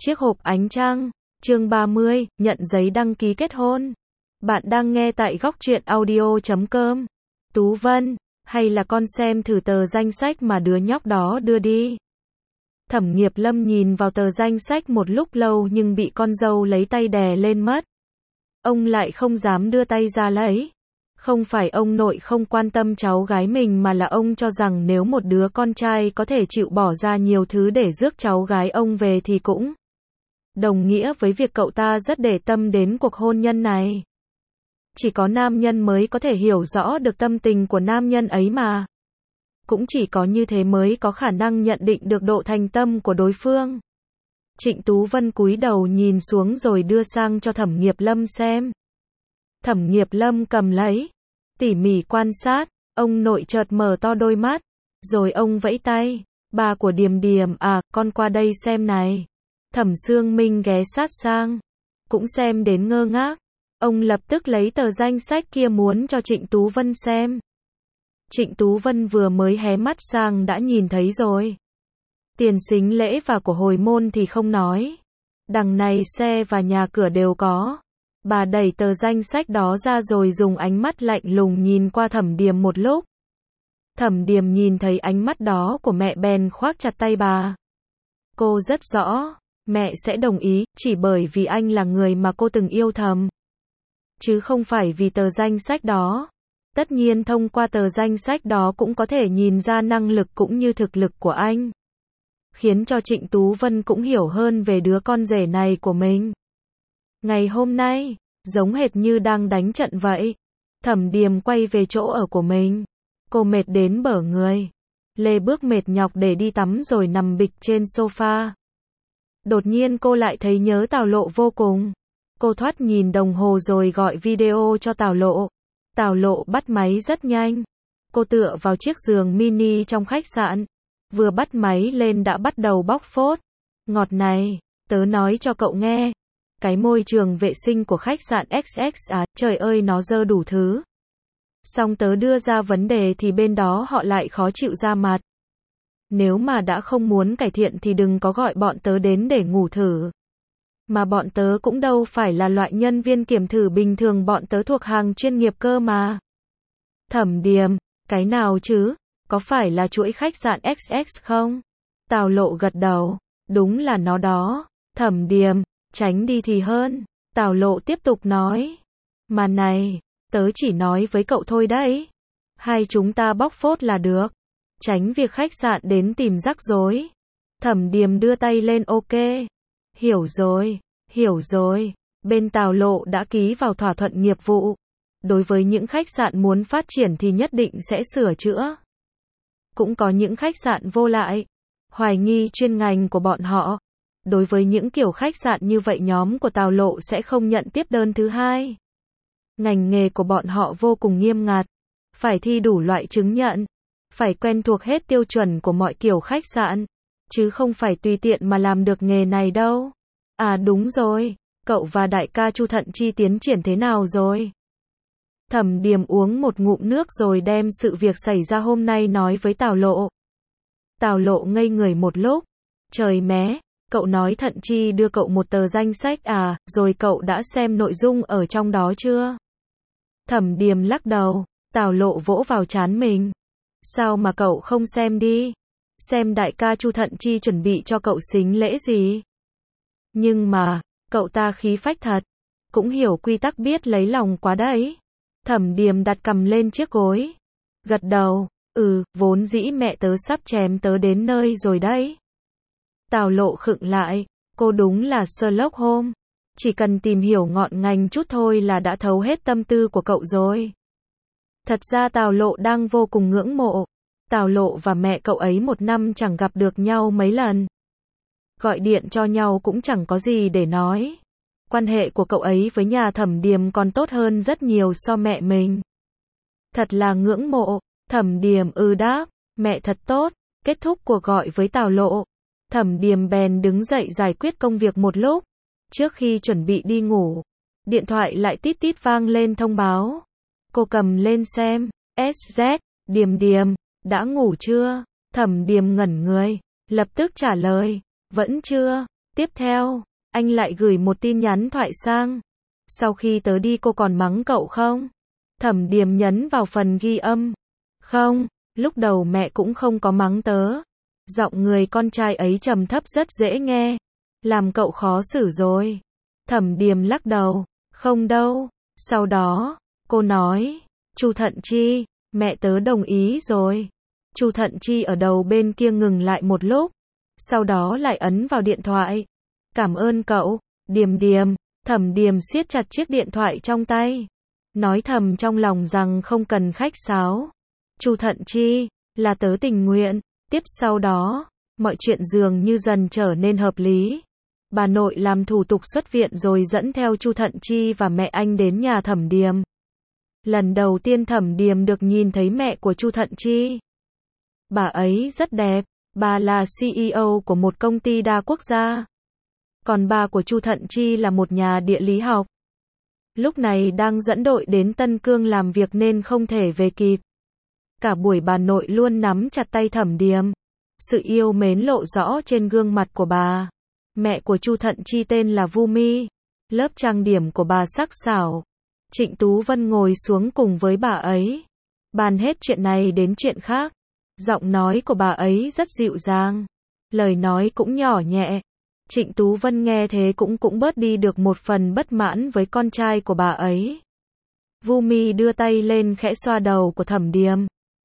Chiếc hộp ánh trăng, chương 30, nhận giấy đăng ký kết hôn. Bạn đang nghe tại góc truyện audio.com. Tú Vân, hay là con xem thử tờ danh sách mà đứa nhóc đó đưa đi. Thẩm Nghiệp Lâm nhìn vào tờ danh sách một lúc lâu nhưng bị con dâu lấy tay đè lên mất. Ông lại không dám đưa tay ra lấy. Không phải ông nội không quan tâm cháu gái mình mà là ông cho rằng nếu một đứa con trai có thể chịu bỏ ra nhiều thứ để rước cháu gái ông về thì cũng đồng nghĩa với việc cậu ta rất để tâm đến cuộc hôn nhân này. Chỉ có nam nhân mới có thể hiểu rõ được tâm tình của nam nhân ấy mà. Cũng chỉ có như thế mới có khả năng nhận định được độ thành tâm của đối phương. Trịnh Tú Vân cúi đầu nhìn xuống rồi đưa sang cho Thẩm Nghiệp Lâm xem. Thẩm Nghiệp Lâm cầm lấy, tỉ mỉ quan sát, ông nội chợt mở to đôi mắt, rồi ông vẫy tay, bà của Điềm Điềm à, con qua đây xem này. Thẩm Sương Minh ghé sát sang, cũng xem đến ngơ ngác, ông lập tức lấy tờ danh sách kia muốn cho Trịnh Tú Vân xem. Trịnh Tú Vân vừa mới hé mắt sang đã nhìn thấy rồi. Tiền sính lễ và của hồi môn thì không nói. Đằng này xe và nhà cửa đều có. Bà đẩy tờ danh sách đó ra rồi dùng ánh mắt lạnh lùng nhìn qua Thẩm Điềm một lúc. Thẩm Điềm nhìn thấy ánh mắt đó của mẹ bèn khoác chặt tay bà. Cô rất rõ, mẹ sẽ đồng ý, chỉ bởi vì anh là người mà cô từng yêu thầm. Chứ không phải vì tờ danh sách đó. Tất nhiên thông qua tờ danh sách đó cũng có thể nhìn ra năng lực cũng như thực lực của anh. Khiến cho Trịnh Tú Vân cũng hiểu hơn về đứa con rể này của mình. Ngày hôm nay, giống hệt như đang đánh trận vậy. Thẩm Điềm quay về chỗ ở của mình. Cô mệt đến bở người. Lê bước mệt nhọc để đi tắm rồi nằm bịch trên sofa. Đột nhiên cô lại thấy nhớ Tào Lộ vô cùng. Cô thoát nhìn đồng hồ rồi gọi video cho Tào Lộ. Tào Lộ bắt máy rất nhanh. Cô tựa vào chiếc giường mini trong khách sạn. Vừa bắt máy lên đã bắt đầu bóc phốt. Ngọt này, tớ nói cho cậu nghe. Cái môi trường vệ sinh của khách sạn XX à, trời ơi nó dơ đủ thứ. Xong tớ đưa ra vấn đề thì bên đó họ lại khó chịu ra mặt. Nếu mà đã không muốn cải thiện thì đừng có gọi bọn tớ đến để ngủ thử. Mà bọn tớ cũng đâu phải là loại nhân viên kiểm thử bình thường, bọn tớ thuộc hàng chuyên nghiệp cơ mà. Thẩm Điềm, cái nào chứ? Có phải là chuỗi khách sạn XX không? Tào Lộ gật đầu, đúng là nó đó. Thẩm Điềm, tránh đi thì hơn. Tào Lộ tiếp tục nói. Mà này, tớ chỉ nói với cậu thôi đấy. Hai chúng ta bóc phốt là được. Tránh việc khách sạn đến tìm rắc rối. Thẩm Điềm đưa tay lên ok. Hiểu rồi. Bên Tào Lộ đã ký vào thỏa thuận nghiệp vụ. Đối với những khách sạn muốn phát triển thì nhất định sẽ sửa chữa. Cũng có những khách sạn vô lại. Hoài nghi chuyên ngành của bọn họ. Đối với những kiểu khách sạn như vậy nhóm của Tào Lộ sẽ không nhận tiếp đơn thứ hai. Ngành nghề của bọn họ vô cùng nghiêm ngặt. Phải thi đủ loại chứng nhận. Phải quen thuộc hết tiêu chuẩn của mọi kiểu khách sạn. Chứ không phải tùy tiện mà làm được nghề này đâu. À đúng rồi, cậu và đại ca Chu Thận Chi tiến triển thế nào rồi? Thẩm Điềm uống một ngụm nước rồi đem sự việc xảy ra hôm nay nói với Tào Lộ. Tào Lộ ngây người một lúc. Trời mé, cậu nói Thận Chi đưa cậu một tờ danh sách à, rồi cậu đã xem nội dung ở trong đó chưa? Thẩm Điềm lắc đầu, Tào Lộ vỗ vào trán mình. Sao mà cậu không xem đi? Xem đại ca Chu Thận Chi chuẩn bị cho cậu sính lễ gì? Nhưng mà, cậu ta khí phách thật. Cũng hiểu quy tắc biết lấy lòng quá đấy. Thẩm Điềm đặt cằm lên chiếc gối. Gật đầu, vốn dĩ mẹ tớ sắp chém tớ đến nơi rồi đấy. Tào Lộ khựng lại, cô đúng là Sherlock Holmes. Chỉ cần tìm hiểu ngọn ngành chút thôi là đã thấu hết tâm tư của cậu rồi. Thật ra Tào Lộ đang vô cùng ngưỡng mộ. Tào Lộ và mẹ cậu ấy một năm chẳng gặp được nhau mấy lần. Gọi điện cho nhau cũng chẳng có gì để nói. Quan hệ của cậu ấy với nhà Thẩm Điềm còn tốt hơn rất nhiều so mẹ mình. Thật là ngưỡng mộ. Thẩm Điềm đáp, mẹ thật tốt. Kết thúc cuộc gọi với Tào Lộ. Thẩm Điềm bèn đứng dậy giải quyết công việc một lúc. Trước khi chuẩn bị đi ngủ, điện thoại lại tít tít vang lên thông báo. Cô cầm lên xem. SZ, Điềm Điềm, đã ngủ chưa? Thẩm Điềm ngẩn người, lập tức trả lời. Vẫn chưa. Tiếp theo, anh lại gửi một tin nhắn thoại sang. Sau khi tớ đi cô còn mắng cậu không? Thẩm Điềm nhấn vào phần ghi âm. Không, lúc đầu mẹ cũng không có mắng tớ. Giọng người con trai ấy trầm thấp rất dễ nghe. Làm cậu khó xử rồi. Thẩm Điềm lắc đầu. Không đâu. Sau đó, cô nói. Chu Thận Chi, mẹ tớ đồng ý rồi. Chu Thận Chi ở đầu bên kia ngừng lại một lúc. Sau đó lại ấn vào điện thoại. Cảm ơn cậu, Điềm Điềm. Thẩm Điềm siết chặt chiếc điện thoại trong tay. Nói thầm trong lòng rằng không cần khách sáo. Chu Thận Chi, là tớ tình nguyện. Tiếp sau đó, mọi chuyện dường như dần trở nên hợp lý. Bà nội làm thủ tục xuất viện rồi dẫn theo Chu Thận Chi và mẹ anh đến nhà Thẩm Điềm. Lần đầu tiên Thẩm Điềm được nhìn thấy mẹ của Chu Thận Chi. Bà ấy rất đẹp, bà là CEO của một công ty đa quốc gia. Còn bà của Chu Thận Chi là một nhà địa lý học. Lúc này đang dẫn đội đến Tân Cương làm việc nên không thể về kịp. Cả buổi bà nội luôn nắm chặt tay Thẩm Điềm. Sự yêu mến lộ rõ trên gương mặt của bà. Mẹ của Chu Thận Chi tên là Vu Mi. Lớp trang điểm của bà sắc sảo. Trịnh Tú Vân ngồi xuống cùng với bà ấy. Bàn hết chuyện này đến chuyện khác. Giọng nói của bà ấy rất dịu dàng. Lời nói cũng nhỏ nhẹ. Trịnh Tú Vân nghe thế cũng bớt đi được một phần bất mãn với con trai của bà ấy. Vu Mi đưa tay lên khẽ xoa đầu của Thẩm Điềm.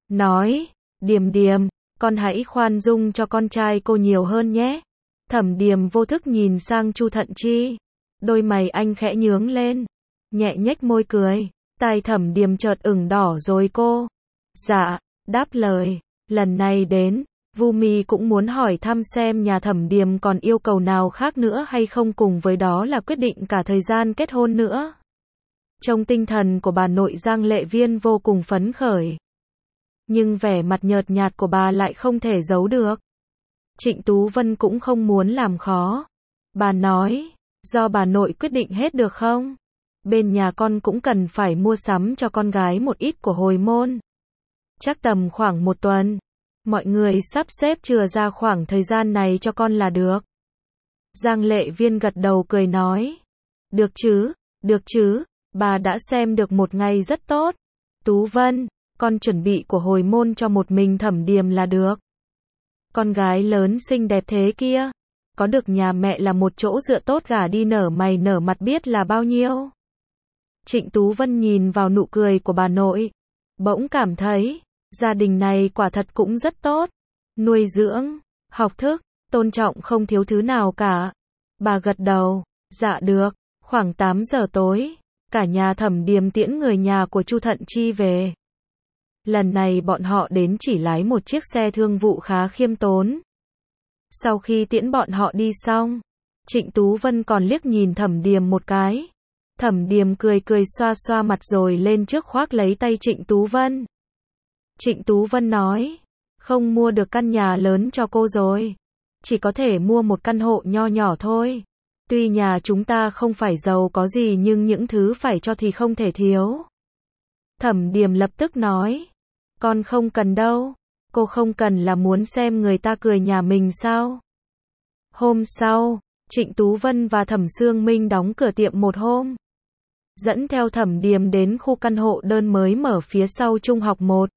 Nói, Điềm Điềm, con hãy khoan dung cho con trai cô nhiều hơn nhé. Thẩm Điềm vô thức nhìn sang Chu Thận Chi. Đôi mày anh khẽ nhướng lên. Nhẹ nhếch môi cười. Tai Thẩm Điềm chợt ửng đỏ rồi cô. Dạ, đáp lời. Lần này đến, Vu Mi cũng muốn hỏi thăm xem nhà Thẩm Điềm còn yêu cầu nào khác nữa hay không, cùng với đó là quyết định cả thời gian kết hôn nữa. Trong tinh thần của bà nội Giang Lệ Viên vô cùng phấn khởi. Nhưng vẻ mặt nhợt nhạt của bà lại không thể giấu được. Trịnh Tú Vân cũng không muốn làm khó. Bà nói, do bà nội quyết định hết được không? Bên nhà con cũng cần phải mua sắm cho con gái một ít của hồi môn. Chắc tầm khoảng 1 tuần. Mọi người sắp xếp chừa ra khoảng thời gian này cho con là được. Giang Lệ Viên gật đầu cười nói. Được chứ, bà đã xem được một ngày rất tốt. Tú Vân, con chuẩn bị của hồi môn cho một mình Thẩm Điềm là được. Con gái lớn xinh đẹp thế kia. Có được nhà mẹ là một chỗ dựa tốt gả đi nở mày nở mặt biết là bao nhiêu. Trịnh Tú Vân nhìn vào nụ cười của bà nội. Bỗng cảm thấy, gia đình này quả thật cũng rất tốt. Nuôi dưỡng, học thức, tôn trọng không thiếu thứ nào cả. Bà gật đầu, dạ được. Khoảng 8 giờ tối, cả nhà Thẩm Điềm tiễn người nhà của Chu Thận Chi về. Lần này bọn họ đến chỉ lái một chiếc xe thương vụ khá khiêm tốn. Sau khi tiễn bọn họ đi xong, Trịnh Tú Vân còn liếc nhìn Thẩm Điềm một cái. Thẩm Điềm cười xoa xoa mặt rồi lên trước khoác lấy tay Trịnh Tú Vân. Trịnh Tú Vân nói, không mua được căn nhà lớn cho cô rồi. Chỉ có thể mua một căn hộ nho nhỏ thôi. Tuy nhà chúng ta không phải giàu có gì nhưng những thứ phải cho thì không thể thiếu. Thẩm Điềm lập tức nói, con không cần đâu. Cô không cần là muốn xem người ta cười nhà mình sao? Hôm sau, Trịnh Tú Vân và Thẩm Sương Minh đóng cửa tiệm một hôm. Dẫn theo Thẩm Điềm đến khu căn hộ đơn mới mở phía sau Trung học 1.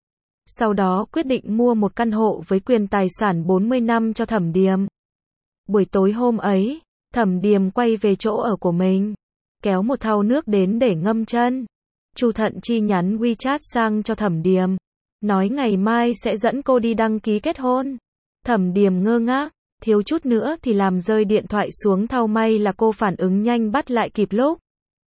Sau đó quyết định mua một căn hộ với quyền tài sản 40 năm cho Thẩm Điềm. Buổi tối hôm ấy, Thẩm Điềm quay về chỗ ở của mình, kéo một thau nước đến để ngâm chân. Chu Thận Chi nhắn WeChat sang cho Thẩm Điềm, nói ngày mai sẽ dẫn cô đi đăng ký kết hôn. Thẩm Điềm ngơ ngác, thiếu chút nữa thì làm rơi điện thoại xuống thau, may là cô phản ứng nhanh bắt lại kịp lúc.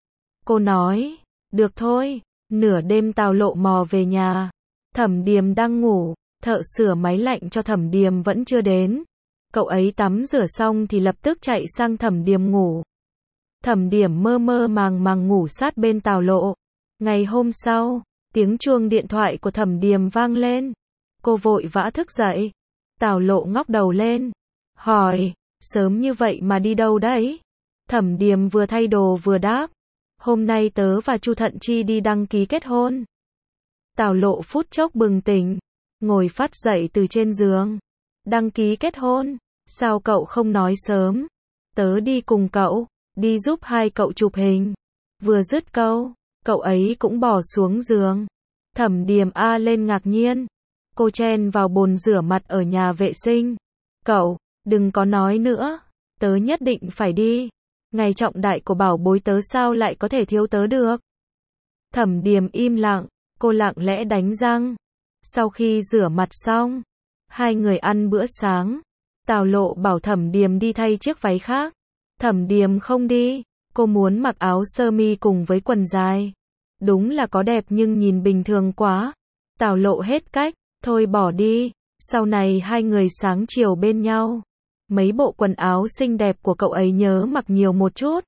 Cô nói, được thôi. Nửa đêm Tào Lộ mò về nhà. Thẩm Điềm đang ngủ, thợ sửa máy lạnh cho Thẩm Điềm vẫn chưa đến. Cậu ấy tắm rửa xong thì lập tức chạy sang Thẩm Điềm ngủ. Thẩm Điềm mơ mơ màng màng ngủ sát bên Tào Lộ. Ngày hôm sau, tiếng chuông điện thoại của Thẩm Điềm vang lên. Cô vội vã thức dậy. Tào Lộ ngóc đầu lên, hỏi, sớm như vậy mà đi đâu đấy? Thẩm Điềm vừa thay đồ vừa đáp, hôm nay tớ và Chu Thận Chi đi đăng ký kết hôn. Tào Lộ phút chốc bừng tỉnh, ngồi phắt dậy từ trên giường. Đăng ký kết hôn? Sao cậu không nói sớm? tớ đi cùng cậu, đi giúp hai cậu chụp hình. Vừa dứt câu, cậu ấy cũng bỏ xuống giường. Thẩm Điềm a lên ngạc nhiên. Cô chen vào bồn rửa mặt ở nhà vệ sinh. Cậu, đừng có nói nữa, tớ nhất định phải đi. Ngày trọng đại của bảo bối tớ sao lại có thể thiếu tớ được. Thẩm Điềm im lặng, cô lặng lẽ đánh răng. Sau khi rửa mặt xong, hai người ăn bữa sáng. Tào Lộ bảo Thẩm Điềm đi thay chiếc váy khác. Thẩm Điềm không đi, cô muốn mặc áo sơ mi cùng với quần dài. Đúng là có đẹp nhưng nhìn bình thường quá. Tào Lộ hết cách, thôi bỏ đi. Sau này hai người sáng chiều bên nhau. Mấy bộ quần áo xinh đẹp của cậu ấy nhớ mặc nhiều một chút.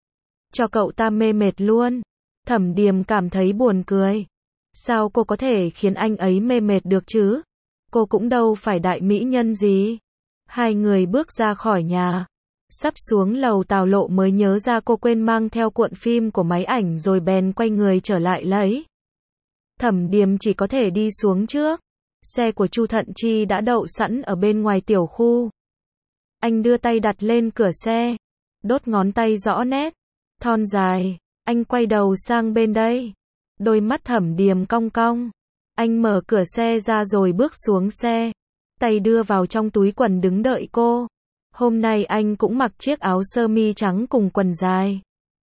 Cho cậu ta mê mệt luôn. Thẩm Điềm cảm thấy buồn cười. Sao cô có thể khiến anh ấy mê mệt được chứ? Cô cũng đâu phải đại mỹ nhân gì. Hai người bước ra khỏi nhà. Sắp xuống lầu Tào Lộ mới nhớ ra cô quên mang theo cuộn phim của máy ảnh rồi bèn quay người trở lại lấy. Thẩm Điềm chỉ có thể đi xuống trước. Xe của Chu Thận Chi đã đậu sẵn ở bên ngoài tiểu khu. Anh đưa tay đặt lên cửa xe. Đốt ngón tay rõ nét. Thon dài. Anh quay đầu sang bên đây. Đôi mắt Thẩm Điềm cong cong. Anh mở cửa xe ra rồi bước xuống xe. Tay đưa vào trong túi quần đứng đợi cô. Hôm nay anh cũng mặc chiếc áo sơ mi trắng cùng quần dài.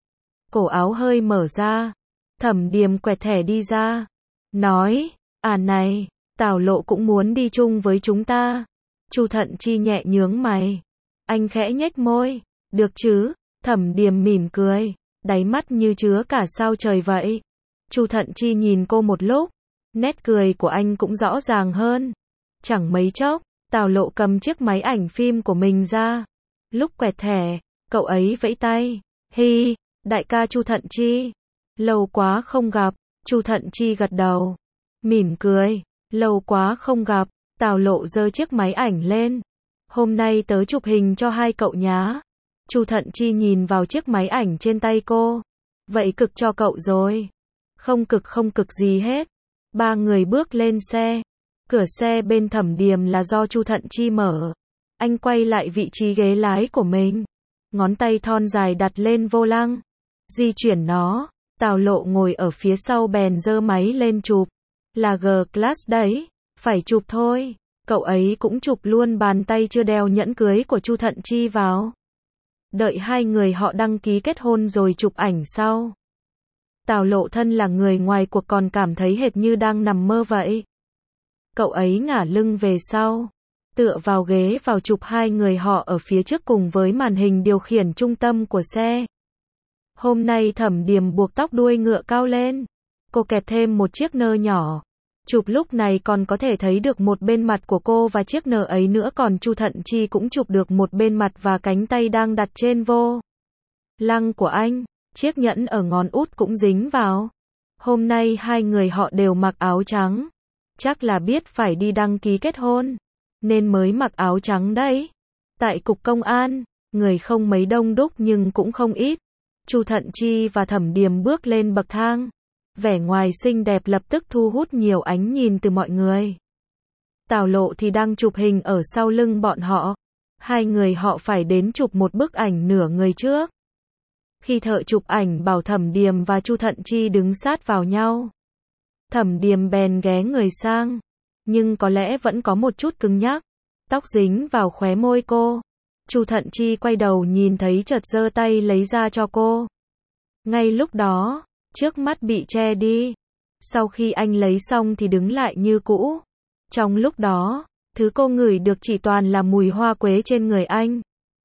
Cổ áo hơi mở ra. Thẩm Điềm quẹt thẻ đi ra. Nói, à này, Tào Lộ cũng muốn đi chung với chúng ta. Chu Thận Chi nhẹ nhướng mày. Anh khẽ nhếch môi. Được chứ? Thẩm Điềm mỉm cười. Đáy mắt như chứa cả sao trời vậy. Chu Thận Chi nhìn cô một lúc. Nét cười của anh cũng rõ ràng hơn. Chẳng mấy chốc, Tào Lộ cầm chiếc máy ảnh phim của mình ra. Lúc quẹt thẻ, cậu ấy vẫy tay. Hi, đại ca Chu Thận Chi. Lâu quá không gặp. Chu Thận Chi gật đầu. Mỉm cười. Lâu quá không gặp. Tào Lộ giơ chiếc máy ảnh lên. Hôm nay tớ chụp hình cho hai cậu nhá. Chu Thận Chi nhìn vào chiếc máy ảnh trên tay cô. Vậy cực cho cậu rồi. Không cực gì hết. Ba người bước lên xe. Cửa xe bên Thẩm Điềm là do Chu Thận Chi mở. Anh quay lại vị trí ghế lái của mình. Ngón tay thon dài đặt lên vô lăng. Di chuyển nó. Tào Lộ ngồi ở phía sau bèn giơ máy lên chụp. Là G-Class đấy. Phải chụp thôi. Cậu ấy cũng chụp luôn bàn tay chưa đeo nhẫn cưới của Chu Thận Chi vào. Đợi hai người họ đăng ký kết hôn rồi chụp ảnh sau. Tào Lộ thân là người ngoài cuộc còn cảm thấy hệt như đang nằm mơ vậy. Cậu ấy ngả lưng về sau, tựa vào ghế vào chụp hai người họ ở phía trước cùng với màn hình điều khiển trung tâm của xe. Hôm nay Thẩm Điềm buộc tóc đuôi ngựa cao lên. Cô kẹp thêm một chiếc nơ nhỏ. Chụp lúc này còn có thể thấy được một bên mặt của cô và chiếc nơ ấy nữa, còn Chu Thận Chi cũng chụp được một bên mặt và cánh tay đang đặt trên vô lăng của anh. Chiếc nhẫn ở ngón út cũng dính vào. Hôm nay hai người họ đều mặc áo trắng. Chắc là biết phải đi đăng ký kết hôn, nên mới mặc áo trắng đấy. Tại cục công an, người không mấy đông đúc nhưng cũng không ít. Chu Thận Chi và Thẩm Điềm bước lên bậc thang. Vẻ ngoài xinh đẹp lập tức thu hút nhiều ánh nhìn từ mọi người. Tào Lộ thì đang chụp hình ở sau lưng bọn họ. Hai người họ phải đến chụp một bức ảnh nửa người trước. Khi thợ chụp ảnh bảo Thẩm Điềm và Chu Thận Chi đứng sát vào nhau. Thẩm Điềm bèn ghé người sang. Nhưng có lẽ vẫn có một chút cứng nhắc. Tóc dính vào khóe môi cô. Chu Thận Chi quay đầu nhìn thấy chợt giơ tay lấy ra cho cô. Ngay lúc đó, trước mắt bị che đi. Sau khi anh lấy xong thì đứng lại như cũ. Trong lúc đó, thứ cô ngửi được chỉ toàn là mùi hoa quế trên người anh.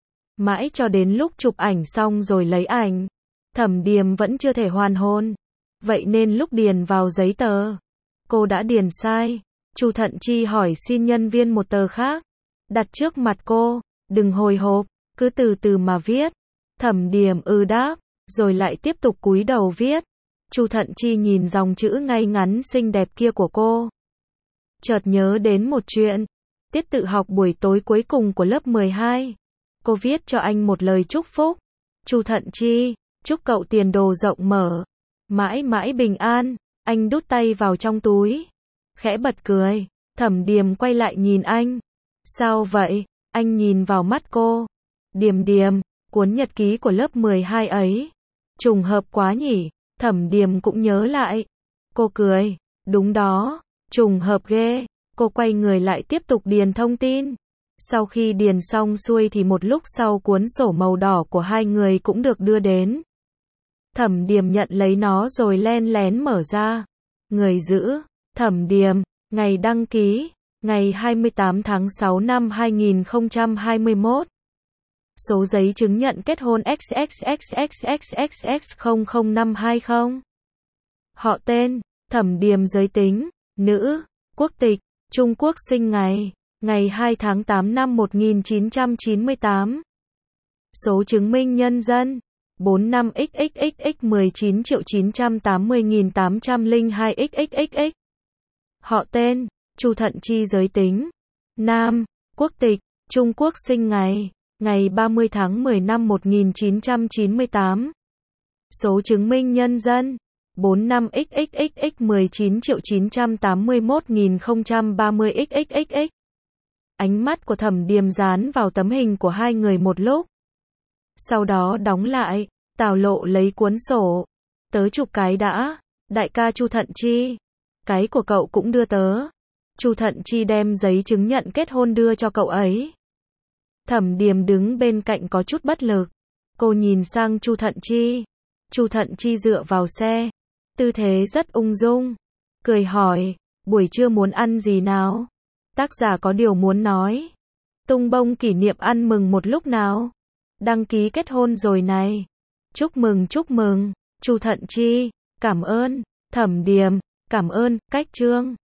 Mãi cho đến lúc chụp ảnh xong rồi lấy ảnh, Thẩm Điềm vẫn chưa thể hoàn hồn. Vậy nên lúc điền vào giấy tờ, cô đã điền sai. Chu Thận Chi hỏi xin nhân viên một tờ khác, đặt trước mặt cô. Đừng hồi hộp, cứ từ từ mà viết. Thẩm Điềm đáp, rồi lại tiếp tục cúi đầu viết. Chu Thận Chi nhìn dòng chữ ngay ngắn xinh đẹp kia của cô. Chợt nhớ đến một chuyện. Tiết tự học buổi tối cuối cùng của lớp 12. Cô viết cho anh một lời chúc phúc. Chu Thận Chi, chúc cậu tiền đồ rộng mở, mãi mãi bình an. Anh đút tay vào trong túi, khẽ bật cười. Thẩm Điềm quay lại nhìn anh. Sao vậy? Anh nhìn vào mắt cô. Điềm Điềm, Cuốn nhật ký của lớp 12 ấy. Trùng hợp quá nhỉ, Thẩm Điềm cũng nhớ lại. Cô cười, đúng đó, trùng hợp ghê. Cô quay người lại tiếp tục điền thông tin. Sau khi điền xong xuôi thì một lúc sau cuốn sổ màu đỏ của hai người cũng được đưa đến. Thẩm Điềm nhận lấy nó rồi len lén mở ra. Người giữ, Thẩm Điềm, ngày đăng ký, ngày 28 tháng 6 năm 2021. Số giấy chứng nhận kết hôn XXXXXXXX00520. Họ tên, Thẩm Điềm, giới tính, nữ, quốc tịch, Trung Quốc, sinh ngày 2 tháng 8 năm 1998. Số chứng minh nhân dân, 45XXXX19.980.802XXX. Họ tên, Chu Thận Chi, giới tính, nam, quốc tịch, Trung Quốc, sinh ngày 30 tháng 10 năm 1998. Số chứng minh nhân dân, 45XXXX19.981.030XXX. Ánh mắt của Thẩm Điềm dán vào tấm hình của hai người một lúc. Sau đó đóng lại, Tào Lộ lấy cuốn sổ. Tớ chụp cái đã, đại ca Chu Thận Chi. Cái của cậu cũng đưa tớ. Chu Thận Chi đem giấy chứng nhận kết hôn đưa cho cậu ấy. Thẩm Điềm đứng bên cạnh có chút bất lực. Cô nhìn sang Chu Thận Chi. Chu Thận Chi dựa vào xe, tư thế rất ung dung, cười hỏi, buổi trưa muốn ăn gì nào? Tác giả có điều muốn nói. Tung bông kỷ niệm ăn mừng một lúc nào? Đăng ký kết hôn rồi này. Chúc mừng, chúc mừng. Chu Thận Chi, cảm ơn. Thẩm Điềm, cảm ơn. Cách chương.